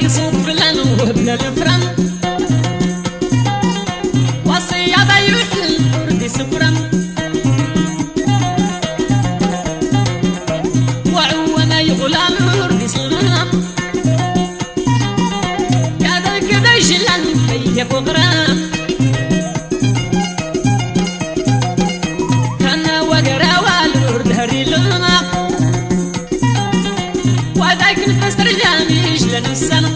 يصوب فلان وبلا الفرن وصية ضيوح الورد سفرن وعوانا يغلام الورد سلام كذا كذا يجلن فيا بغرام كان وقرا والورد هري لنا وذاك الفستر جامي يجلن السنة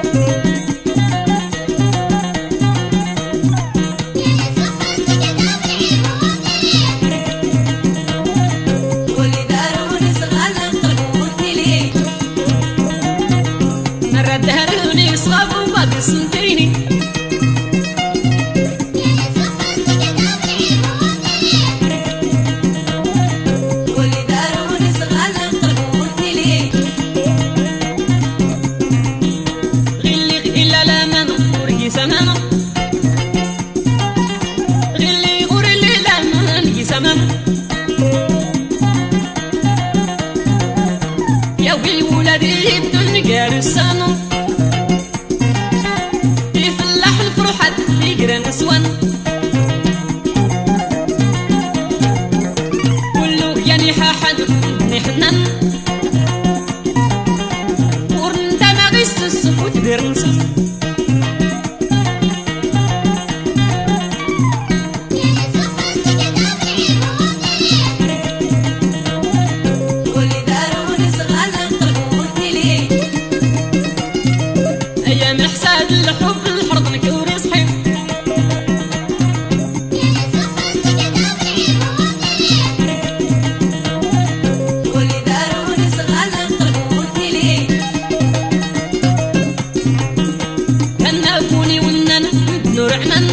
دهروني صاب وبعد سنتيني واللي داروني صغال طلبوني ليه غلي غلا لمن ورقي سمام غلي غرلي لمن سمام يا وي ولادي الدنيا رسانو نسوان كله يعني حد نحنن ورنت ما غيست السفوت درنسو واللي داروني صغال طلبوني ليه ايام حساد الحب الحرض نكوري صحيح نورعمن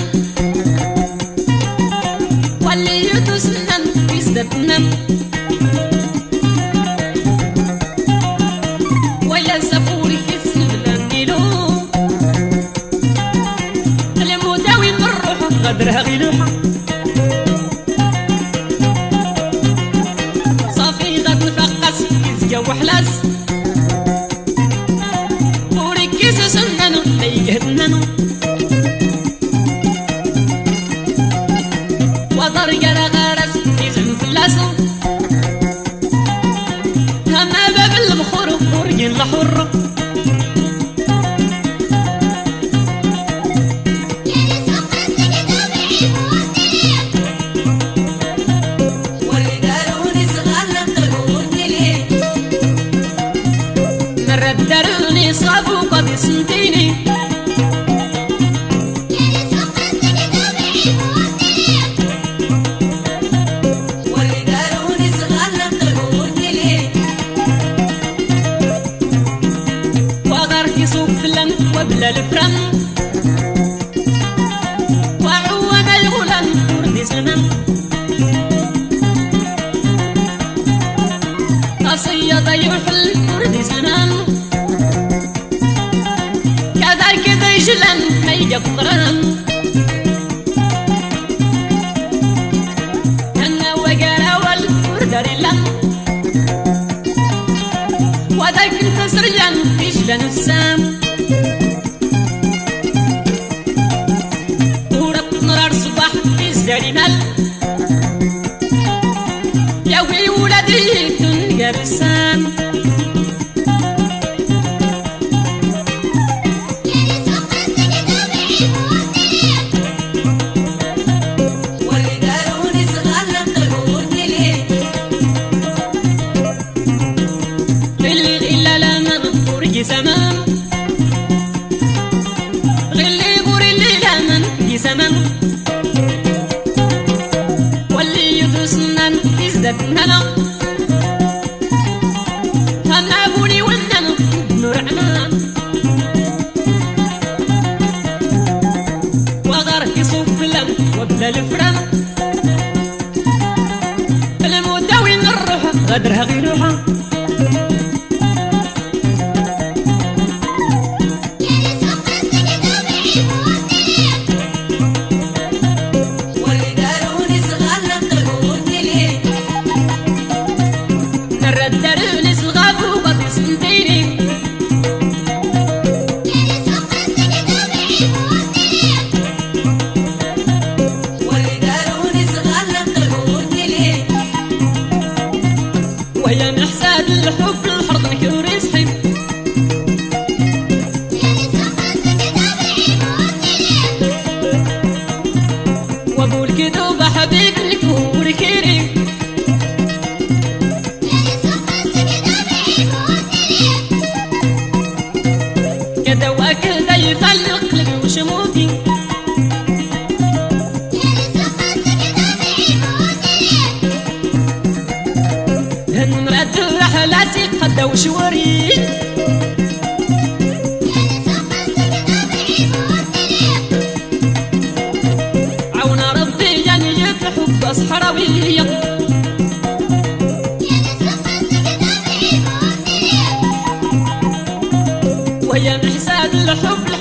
واللي يدوسنن يزدتنن ويا سفوري يسند لنيلو المداوي من الروح غدرها غلوحة صافي غد نفقس يزقى وحلاس وركيس سنن ليهدنن وضرق غرس يزن فلاسو هما باب المخور ورقين لحر واللي داروني صغال طلبوني ليه مرة داروني صابوا قد سنتيني يصوب فلان وبلا الفرن وعوانا الغلام ورد سلمان قصية ضيوح الورد سلمان كذا كذا يجلن ما يقرن أنا وقرا والورد رلان وذاك الفسريان يجلن السام ورب نرار صباح يزدري مال يا وي ولادي الدنيا رسام واللي داروني صغال طلبوني ليه غلي غلا لمن ورقي سمام غلي غرلي لمن سمام واللي يدوسنن يزدتنن هنابوني ونن نورعمان وغر يصوب فلم وبلا الفرن المداوي من الروح غدرها غيروحة واللي داروني صغال طلبوني ليه مرة داروني صغاب وبطي سنتيني وشوري عون ربي يجيب حب أصحراوية وهي محساد الحب